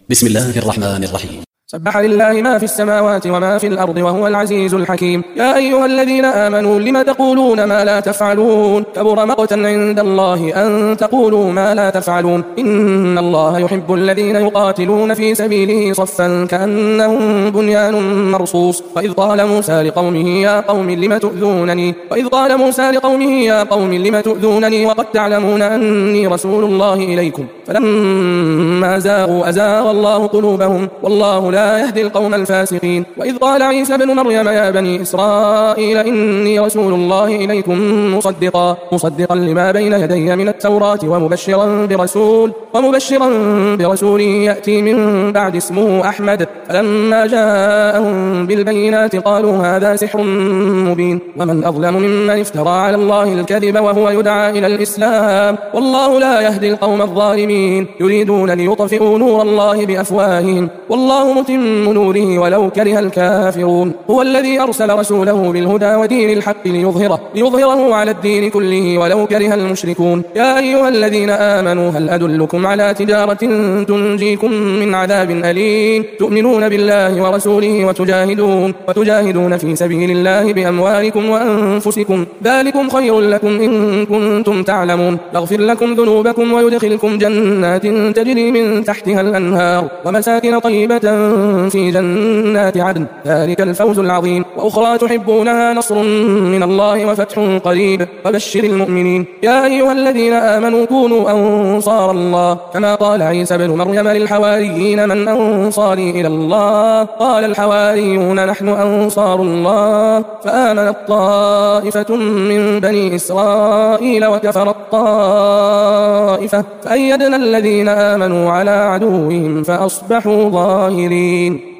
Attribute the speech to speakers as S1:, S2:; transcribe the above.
S1: بسم الله الرحمن الرحيم.
S2: سبح لله ما في السماوات وما في الأرض وهو العزيز الحكيم. يا أيها الذين آمنوا لم تقولون ما لا تفعلون؟ كبر مقتا عند الله أن تقولوا ما لا تفعلون. إن الله يحب الذين يقاتلون في سبيله صفا كأنهم بنيان مرصوص. وإذ قال موسى لقومه يا قوم لم تؤذونني وقد تعلمون أني رسول الله إليكم فلما زاغوا أزاغ الله قلوبهم والله لا يهدي القوم الفاسقين. وإذ قال عيسى ابن مريم يا بني إسرائيل إني رسول الله إليكم مصدقا لما بين يدي من التوراة ومبشرا برسول يأتي من بعد اسمه أحمد. فلما جاءهم بالبينات قالوا هذا سحر مبين. ومن أظلم ممن افترى على الله الكذب وهو يدعى إلى الإسلام والله لا يهدي القوم الظالمين. يريدون ليطفئوا نور الله بأفواههم والله متم نوره ولو كره الكافرون. هو الذي أرسل رسوله بالهدى ودين الحق ليظهره على الدين كله ولو كره المشركون. يا أيها الذين آمنوا هل أدلكم على تجارة تنجيكم من عذاب أليم؟ تؤمنون بالله ورسوله وتجاهدون في سبيل الله بأموالكم وأنفسكم ذلكم خير لكم إن كنتم تعلمون. يغفر لكم ذنوبكم ويدخلكم جنات تجري من تحتها الأنهار ومساكن طيبة في جنات عدن ذلك الفوز العظيم. وأخرى تحبونها نصر من الله وفتح قريب وبشر المؤمنين. يا أيها الذين آمنوا كونوا أنصار الله كما قال عيسى ابن مريم للحواريين من أنصاري إلى الله؟ قال الحواريون نحن أنصار الله. فآمنت طائفة من بني إسرائيل وكفرت طائفة فأيدنا الذين آمنوا على عدوهم فأصبحوا ظاهرين.